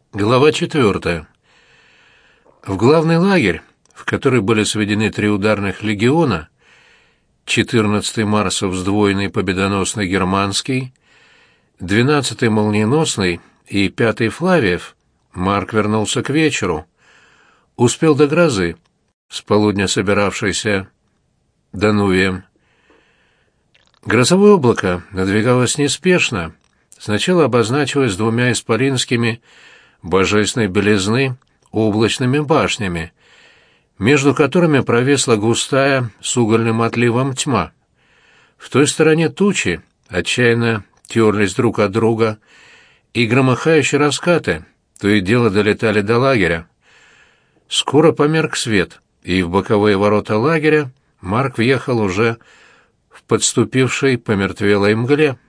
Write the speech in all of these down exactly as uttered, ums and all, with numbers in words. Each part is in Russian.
Глава четвертая. В главный лагерь, в который были сведены три ударных легиона, четырнадцатый Марсов сдвоенный победоносный германский, двенадцатый молниеносный и пятый Флавиев, Марк вернулся к вечеру. Успел до грозы, с полудня собиравшейся Данувием. Грозовое облако надвигалось неспешно, сначала обозначилось двумя исполинскими божественной белизны облачными башнями, между которыми провисла густая с угольным отливом тьма. В той стороне тучи отчаянно терлись друг от друга, и громыхающие раскаты то и дело долетали до лагеря. Скоро померк свет, и в боковые ворота лагеря Марк въехал уже в подступившей помертвелой мгле.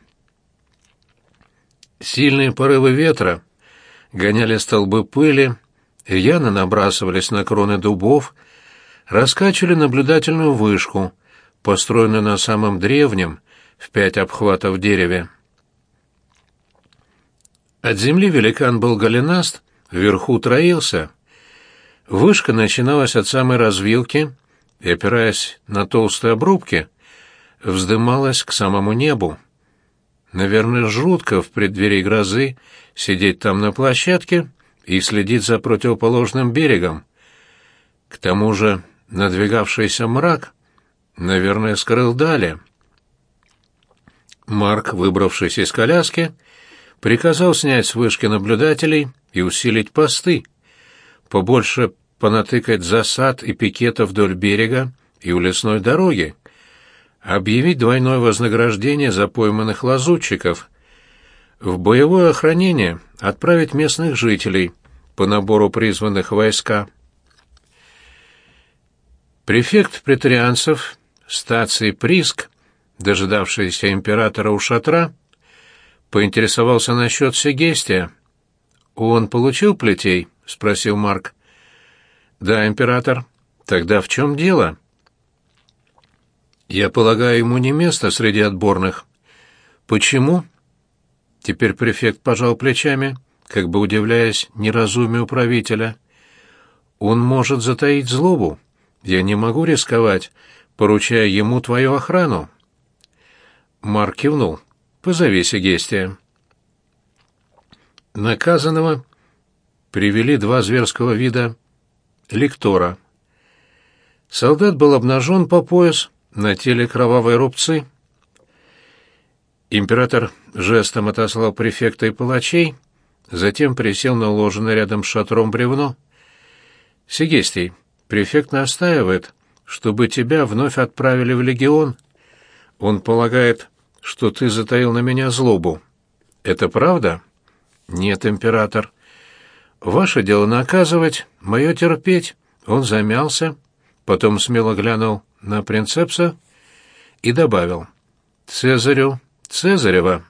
Сильные порывы ветра гоняли столбы пыли, рьяно набрасывались на кроны дубов, раскачивали наблюдательную вышку, построенную на самом древнем, в пять обхватов дереве. От земли великан был голенаст, вверху троился. Вышка начиналась от самой развилки и, опираясь на толстые обрубки, вздымалась к самому небу. Наверное, жутко в преддверии грозы сидеть там на площадке и следить за противоположным берегом. К тому же надвигавшийся мрак, наверное, скрыл дали. Марк, выбравшись из коляски, приказал снять с вышки наблюдателей и усилить посты, побольше понатыкать засад и пикетов вдоль берега и у лесной дороги, объявить двойное вознаграждение за пойманных лазутчиков, в боевое охранение отправить местных жителей по набору призванных войска. Префект претарианцев Стаций Приск, дожидавшийся императора у шатра, поинтересовался насчет Сегестия. «Он получил плетей?» — спросил Марк. «Да, император. Тогда в чем дело?» «Я полагаю, ему не место среди отборных». «Почему?» Теперь префект пожал плечами, как бы удивляясь неразумию правителя. «Он может затаить злобу. Я не могу рисковать, поручая ему твою охрану». Марк кивнул. «Позови Сегестия». Наказанного привели два зверского вида лектора. Солдат был обнажен по пояс, на теле кровавые рубцы. Император жестом отослал префекта и палачей, затем присел на уложенное рядом с шатром бревно. «Сегестий, префект настаивает, чтобы тебя вновь отправили в легион. Он полагает, что ты затаил на меня злобу. Это правда?» «Нет, император. Ваше дело наказывать, мое терпеть». Он замялся, потом смело глянул на принцепса и добавил: «Цезарю Цезарева».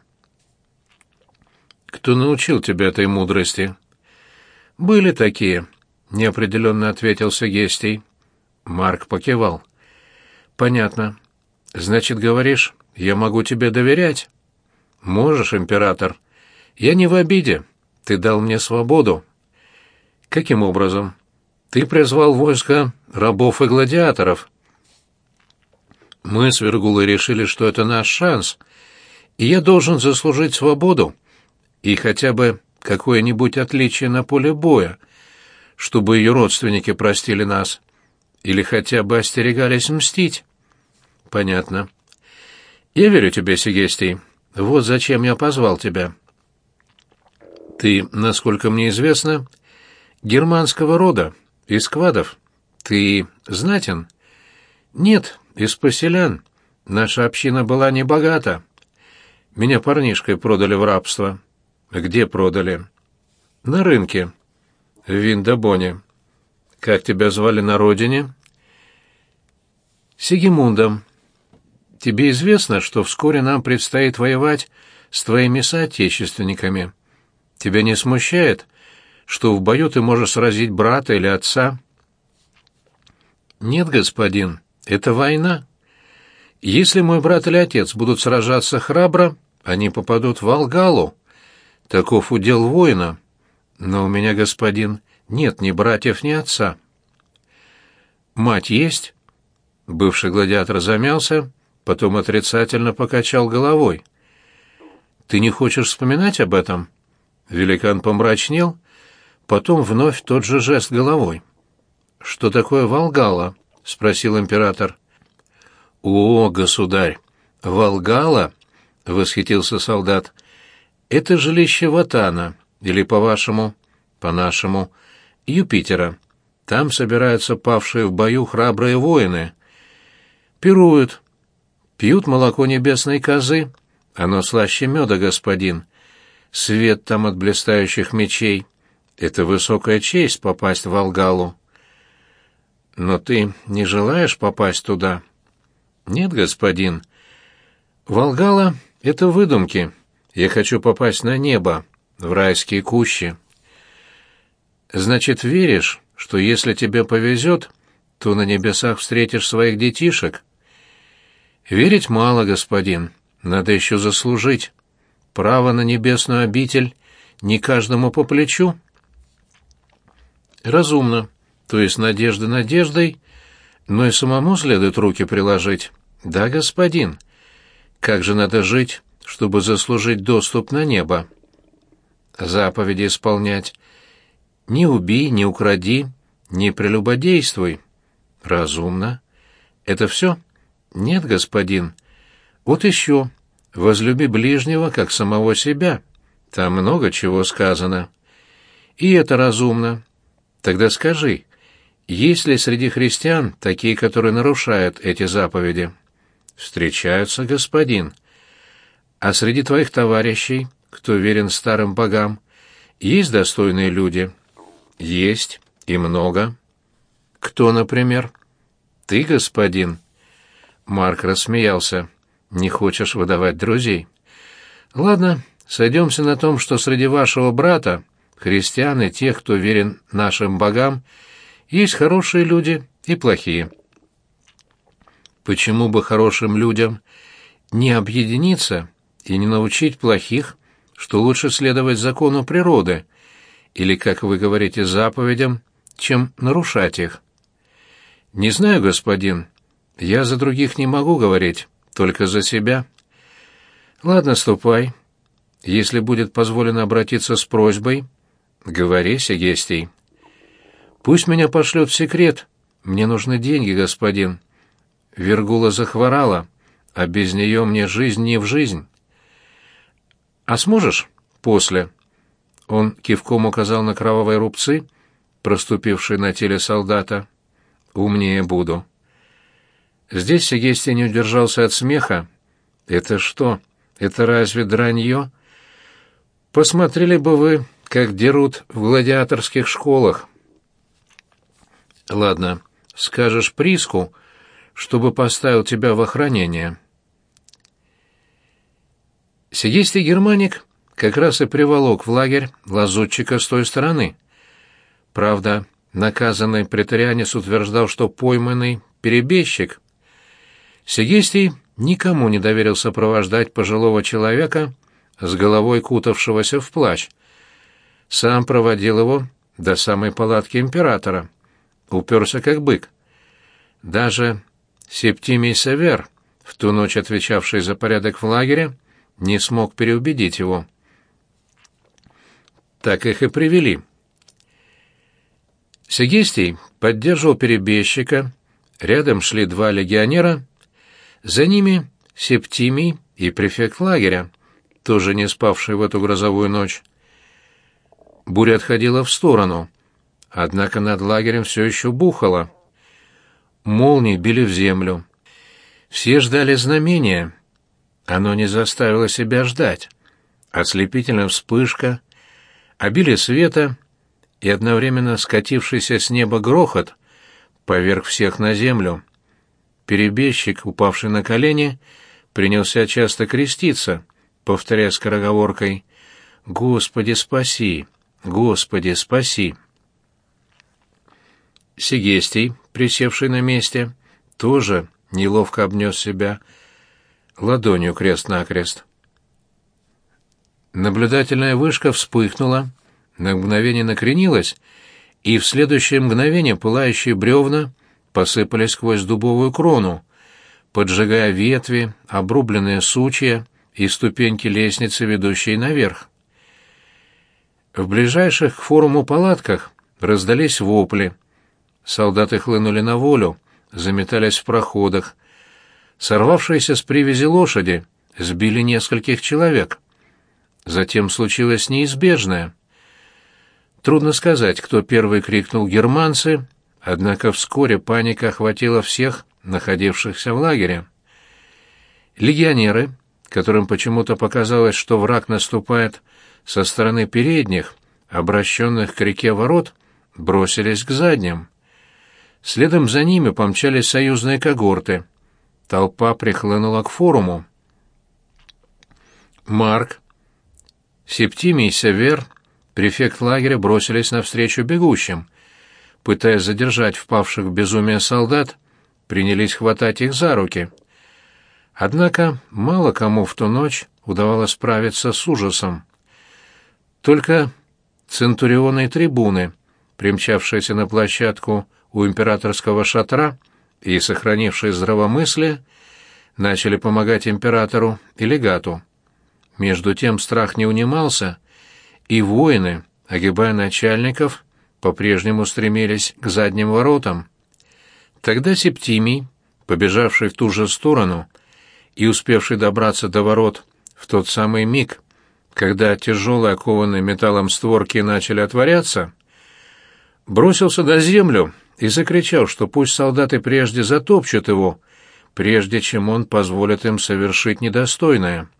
«Кто научил тебя этой мудрости?» «Были такие», — неопределенно ответил Сегестий. Марк покивал. «Понятно. Значит, говоришь, я могу тебе доверять?» «Можешь, император. Я не в обиде. Ты дал мне свободу». «Каким образом?» «Ты призвал войско рабов и гладиаторов». «Мы с Вергулой решили, что это наш шанс, и я должен заслужить свободу и хотя бы какое-нибудь отличие на поле боя, чтобы ее родственники простили нас или хотя бы остерегались мстить». «Понятно. Я верю тебе, Сегестий. Вот зачем я позвал тебя. Ты, насколько мне известно, германского рода, из квадов. Ты знатен?» «Нет, из поселян. Наша община была небогата. Меня парнишкой продали в рабство». «Где продали?» «На рынке. В Виндабоне». «Как тебя звали на родине?» «Сигимундом. Тебе известно, что вскоре нам предстоит воевать с твоими соотечественниками. Тебя не смущает, что в бою ты можешь сразить брата или отца?» «Нет, господин, это война. Если мой брат или отец будут сражаться храбро, они попадут в Алгалу. Таков удел воина. Но у меня, господин, нет ни братьев, ни отца. Мать есть? Бывший гладиатор замялся, потом отрицательно покачал головой. Ты не хочешь вспоминать об этом? Великан помрачнел, потом вновь тот же жест головой. Что такое Валгалла? Спросил император. О, государь, Валгалла, восхитился солдат. Это жилище Ватана, или по-вашему, по-нашему, Юпитера. Там собираются павшие в бою храбрые воины. Пируют, пьют молоко небесной козы. Оно слаще меда, господин. Свет там от блистающих мечей. Это высокая честь попасть в Валгаллу. Но ты не желаешь попасть туда? Нет, господин. Валгалла — это выдумки. Я хочу попасть на небо, в райские кущи. Значит, веришь, что если тебе повезет, то на небесах встретишь своих детишек? Верить мало, господин. Надо еще заслужить. Право на небесную обитель не каждому по плечу. Разумно. То есть надежда надеждой, но и самому следует руки приложить. Да, господин. Как же надо жить, чтобы заслужить доступ на небо? Заповеди исполнять. Не убей, не укради, не прелюбодействуй. Разумно. Это все? Нет, господин. Вот еще. Возлюби ближнего, как самого себя. Там много чего сказано. И это разумно. Тогда скажи, есть ли среди христиан такие, которые нарушают эти заповеди? Встречаются, господин. А среди твоих товарищей, кто верен старым богам, есть достойные люди? Есть, и много. Кто, например? Ты, господин. Марк рассмеялся. Не хочешь выдавать друзей? Ладно, сойдемся на том, что среди вашего брата, христиан и тех, кто верен нашим богам, есть хорошие люди и плохие. Почему бы хорошим людям не объединиться и не научить плохих, что лучше следовать закону природы, или, как вы говорите, заповедям, чем нарушать их? Не знаю, господин, я за других не могу говорить, только за себя. Ладно, ступай. Если будет позволено обратиться с просьбой, говори, Сегестий. Пусть меня пошлют в секрет. Мне нужны деньги, господин. Вергула захворала, а без нее мне жизнь не в жизнь. А сможешь после? Он кивком указал на кровавые рубцы, проступившие на теле солдата. Умнее буду. Здесь Сегестий не удержался от смеха. Это что? Это разве дранье? Посмотрели бы вы, как дерут в гладиаторских школах. Ладно, скажешь Приску, чтобы поставил тебя в охранение. Сегестий Германик как раз и приволок в лагерь лазутчика с той стороны. Правда, наказанный претарианец утверждал, что пойманный перебежчик. Сегестий никому не доверил сопровождать пожилого человека с головой кутавшегося в плащ. Сам проводил его до самой палатки императора. Уперся как бык. Даже Септимий Север, в ту ночь отвечавший за порядок в лагере, не смог переубедить его. Так их и привели. Сегестий поддерживал перебежчика, рядом шли два легионера, за ними Септимий и префект лагеря, тоже не спавший в эту грозовую ночь. Буря отходила в сторону, однако над лагерем все еще бухало. Молнии били в землю. Все ждали знамения. Оно не заставило себя ждать. Ослепительная вспышка, обилие света и одновременно скатившийся с неба грохот поверг всех на землю. Перебежчик, упавший на колени, принялся часто креститься, повторяя скороговоркой: «Господи, спаси! Господи, спаси!» Сегестий, присевший на месте, тоже неловко обнес себя ладонью крест-накрест. Наблюдательная вышка вспыхнула, на мгновение накренилась, и в следующее мгновение пылающие бревна посыпались сквозь дубовую крону, поджигая ветви, обрубленные сучья и ступеньки лестницы, ведущей наверх. В ближайших к форуму палатках раздались вопли. Солдаты хлынули на волю, заметались в проходах. Сорвавшиеся с привязи лошади сбили нескольких человек. Затем случилось неизбежное. Трудно сказать, кто первый крикнул «германцы», однако вскоре паника охватила всех, находившихся в лагере. Легионеры, которым почему-то показалось, что враг наступает со стороны передних, обращенных к реке ворот, бросились к задним. Следом за ними помчались союзные когорты. Толпа прихлынула к форуму. Марк, Септимий и Север, префект лагеря, бросились навстречу бегущим. Пытаясь задержать впавших в безумие солдат, принялись хватать их за руки. Однако мало кому в ту ночь удавалось справиться с ужасом. Только центурионы и трибуны, примчавшиеся на площадку у императорского шатра и сохранившие здравомыслие, начали помогать императору и легату. Между тем страх не унимался, и воины, огибая начальников, по-прежнему стремились к задним воротам. Тогда Септимий, побежавший в ту же сторону и успевший добраться до ворот в тот самый миг, когда тяжелые окованные металлом створки начали отворяться, бросился на землю и закричал, что пусть солдаты прежде затопчут его, прежде чем он позволит им совершить недостойное.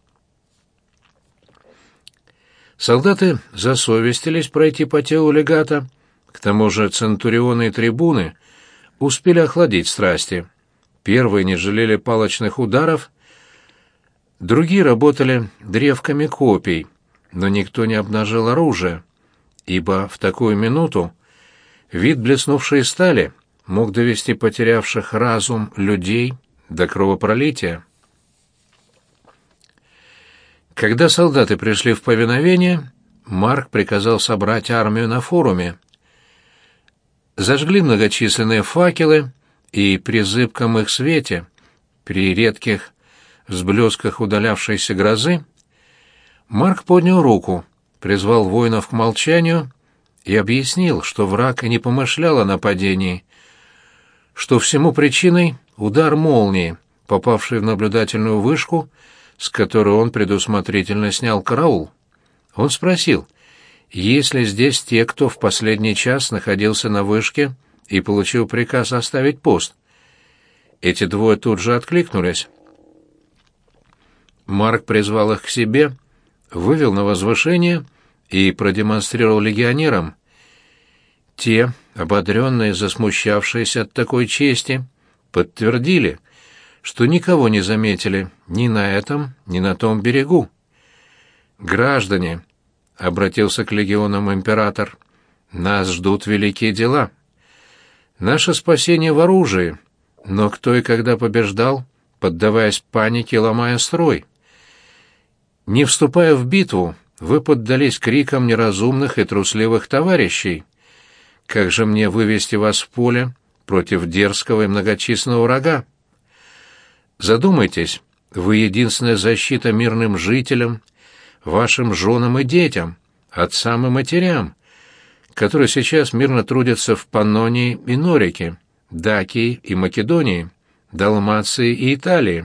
Солдаты засовестились пройти по телу легата, к тому же центурионы и трибуны успели охладить страсти. Первые не жалели палочных ударов, другие работали древками копий, но никто не обнажил оружие, ибо в такую минуту вид блеснувшей стали мог довести потерявших разум людей до кровопролития. Когда солдаты пришли в повиновение, Марк приказал собрать армию на форуме. Зажгли многочисленные факелы, и при зыбком их свете, при редких взблесках удалявшейся грозы, Марк поднял руку, призвал воинов к молчанию и объяснил, что враг и не помышлял о нападении, что всему причиной удар молнии, попавший в наблюдательную вышку, с которой он предусмотрительно снял караул. Он спросил, есть ли здесь те, кто в последний час находился на вышке и получил приказ оставить пост. Эти двое тут же откликнулись. Марк призвал их к себе, вывел на возвышение и продемонстрировал легионерам. Те, ободренные, засмущавшиеся от такой чести, подтвердили, что никого не заметили ни на этом, ни на том берегу. «Граждане», — обратился к легионам император, — «нас ждут великие дела. Наше спасение в оружии, но кто и когда побеждал, поддаваясь панике и ломая строй? Не вступая в битву, вы поддались крикам неразумных и трусливых товарищей. Как же мне вывести вас в поле против дерзкого и многочисленного врага? Задумайтесь, вы единственная защита мирным жителям, вашим женам и детям, отцам и матерям, которые сейчас мирно трудятся в Паннонии и Норике, Дакии и Македонии, Далмации и Италии.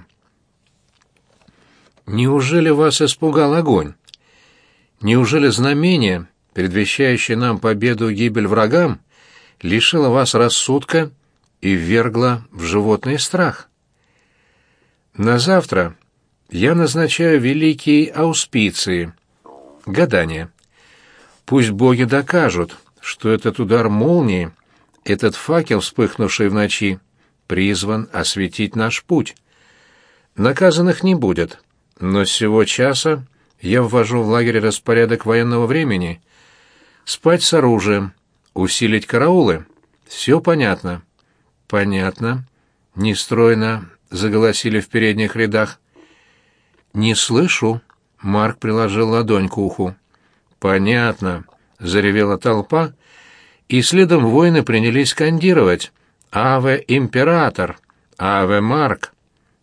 Неужели вас испугал огонь? Неужели знамение, предвещающее нам победу и гибель врагам, лишило вас рассудка и ввергло в животный страх? На завтра я назначаю великие ауспиции, гадания. Пусть боги докажут, что этот удар молнии, этот факел, вспыхнувший в ночи, призван осветить наш путь. Наказанных не будет, но с сего часа я ввожу в лагере распорядок военного времени. Спать с оружием, усилить караулы. Все понятно? Понятно. Нестройно заголосили в передних рядах. «Не слышу», — Марк приложил ладонь к уху. «Понятно», — заревела толпа, и следом воины принялись скандировать «Аве император! Аве Марк!».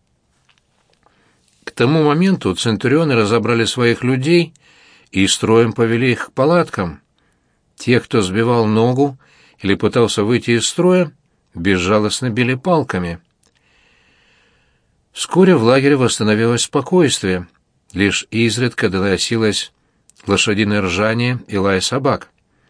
К тому моменту центурионы разобрали своих людей и строем повели их к палаткам. Тех, кто сбивал ногу или пытался выйти из строя, безжалостно били палками. Вскоре в лагере восстановилось спокойствие, лишь изредка доносилось лошадиное ржание и лай собак.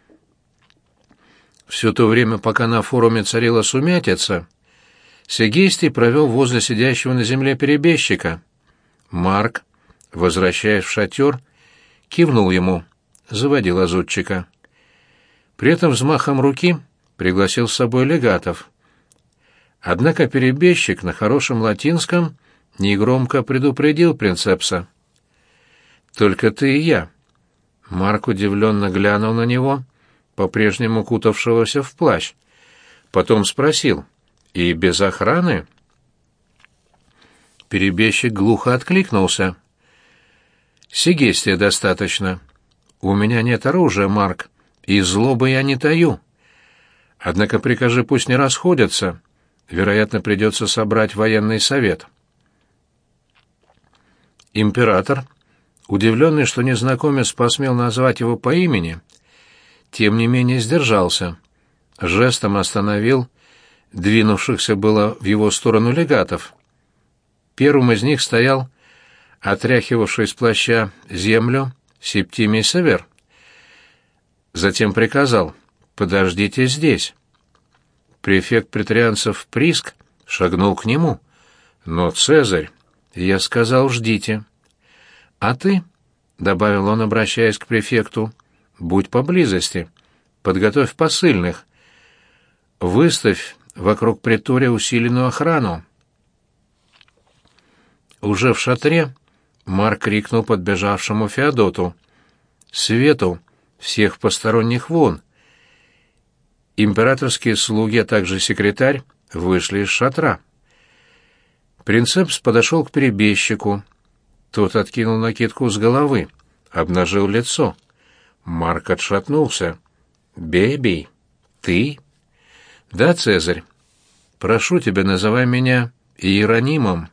Все то время, пока на форуме царила сумятица, Сегестий провел возле сидящего на земле перебежчика. Марк, возвращаясь в шатер, кивнул ему, заводил лазутчика. При этом взмахом руки пригласил с собой легатов. Однако перебежчик на хорошем латинском негромко предупредил принцепса. «Только ты и я». Марк удивленно глянул на него, по-прежнему кутавшегося в плащ. Потом спросил: «И без охраны?» Перебежчик глухо откликнулся: «Сегестия достаточно. У меня нет оружия, Марк, и злобы я не таю. Однако прикажи, пусть не расходятся. Вероятно, придется собрать военный совет». Император, удивленный, что незнакомец посмел назвать его по имени, тем не менее сдержался, жестом остановил двинувшихся было в его сторону легатов. Первым из них стоял отряхивавший с плаща землю Септимий Север. Затем приказал: «Подождите здесь». Префект претарианцев Приск шагнул к нему. «Но, Цезарь, я сказал, ждите». «А ты», — добавил он, обращаясь к префекту, — «будь поблизости, подготовь посыльных, выставь вокруг притория усиленную охрану». Уже в шатре Марк крикнул подбежавшему Феодоту: «Свету, всех посторонних вон!» Императорские слуги, а также секретарь вышли из шатра. Принцепс подошел к перебежчику. Тот откинул накидку с головы, обнажил лицо. Марк отшатнулся. «Бебий, ты?» «Да, Цезарь. Прошу тебя, называй меня Иеронимом».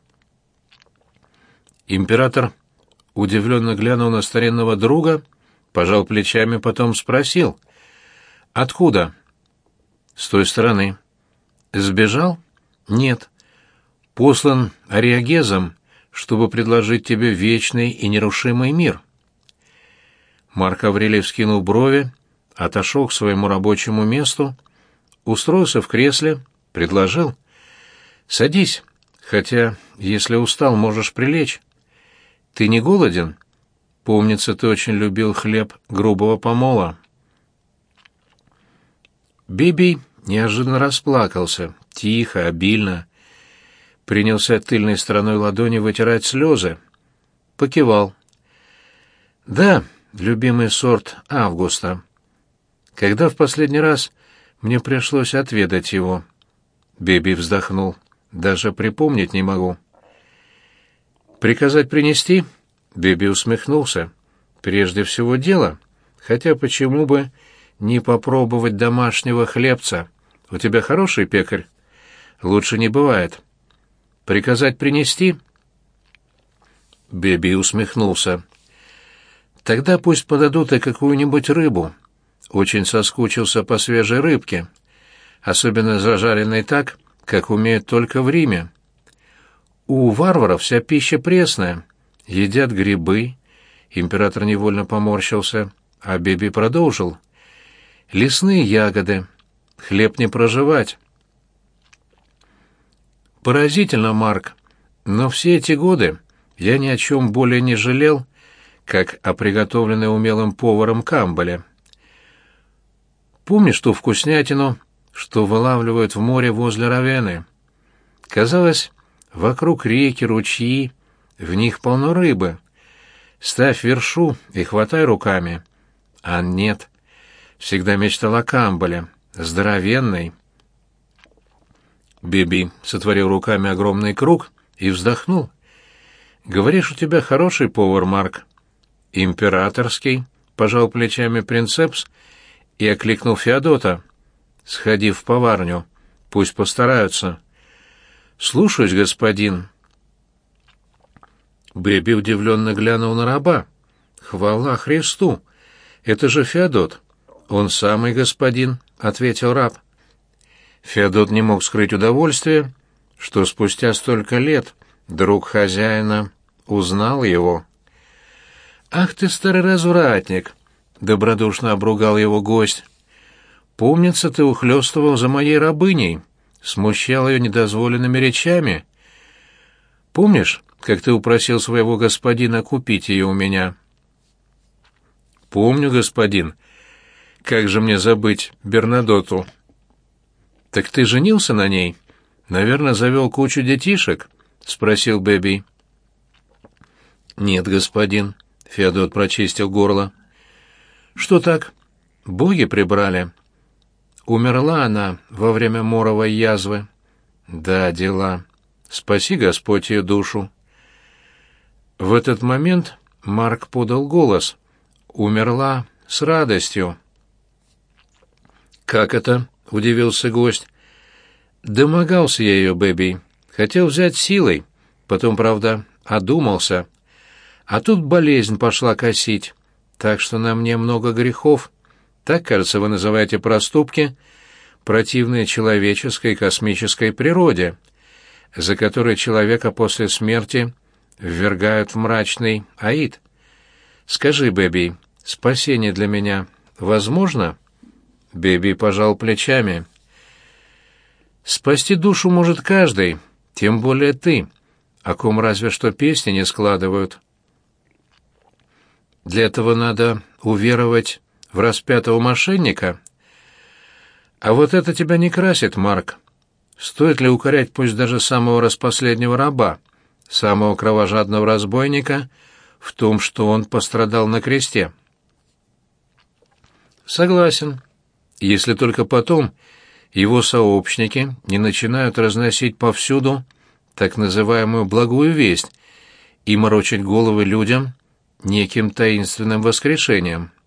Император удивленно глянул на старинного друга, пожал плечами, потом спросил: «Откуда?» «С той стороны». «Сбежал?» «Нет. Послан Ариагезом, чтобы предложить тебе вечный и нерушимый мир». Марк Аврелий вскинул брови, отошел к своему рабочему месту, устроился в кресле, предложил: «Садись, хотя, если устал, можешь прилечь. Ты не голоден? Помнится, ты очень любил хлеб грубого помола». Бибий неожиданно расплакался, тихо, обильно. Принялся тыльной стороной ладони вытирать слезы. Покивал. «Да, любимый сорт Августа. Когда в последний раз мне пришлось отведать его?» Бибий вздохнул. «Даже припомнить не могу». «Приказать принести?» Бибий усмехнулся. «Прежде всего дело, хотя почему бы не попробовать домашнего хлебца? У тебя хороший пекарь?» «Лучше не бывает». «Приказать принести?» Бибий усмехнулся. «Тогда пусть подадут и какую-нибудь рыбу. Очень соскучился по свежей рыбке, особенно зажаренной так, как умеют только в Риме. У варваров вся пища пресная, едят грибы». Император невольно поморщился, а Бибий продолжил: «Лесные ягоды, хлеб не проживать». «Поразительно, Марк, но все эти годы я ни о чем более не жалел, как о приготовленной умелым поваром камбале. Помнишь ту вкуснятину, что вылавливают в море возле Равенны? Казалось, вокруг реки, ручьи, в них полно рыбы. Ставь вершу и хватай руками. А нет, всегда мечтал о камбале, здоровенной». Бибий сотворил руками огромный круг и вздохнул. «Говоришь, у тебя хороший повар, Марк?» «Императорский», — пожал плечами принцепс и окликнул Феодота. «Сходи в поварню, пусть постараются». «Слушаюсь, господин». Бэби удивленно глянул на раба. «Хвала Христу! Это же Феодот!» «Он самый господин», — ответил раб. Феодот не мог скрыть удовольствие, что спустя столько лет друг хозяина узнал его. «Ах ты, старый развратник!» — добродушно обругал его гость. «Помнится, ты ухлёстывал за моей рабыней, смущал ее недозволенными речами. Помнишь, как ты упросил своего господина купить ее у меня?» «Помню, господин. Как же мне забыть Бернадоту?» «Так ты женился на ней? Наверное, завел кучу детишек?» — спросил Бэби. «Нет, господин», — Феодот прочистил горло. «Что так? Боги прибрали. Умерла она во время моровой язвы. Да, дела. Спаси Господь ее душу». В этот момент Марк подал голос. «Умерла с радостью». «Как это?» — удивился гость. «Домогался я ее, Бэби. Хотел взять силой. Потом, правда, одумался. А тут болезнь пошла косить. Так что на мне много грехов. Так, кажется, вы называете проступки, противные человеческой и космической природе, за которые человека после смерти ввергают в мрачный аид. Скажи, Бэби, спасение для меня возможно?» Бэби пожал плечами. «Спасти душу может каждый, тем более ты, о ком разве что песни не складывают. Для этого надо уверовать в распятого мошенника. А вот это тебя не красит, Марк. Стоит ли укорять пусть даже самого распоследнего раба, самого кровожадного разбойника, в том, что он пострадал на кресте?» «Согласен. Если только потом его сообщники не начинают разносить повсюду так называемую благую весть и морочить головы людям неким таинственным воскрешением».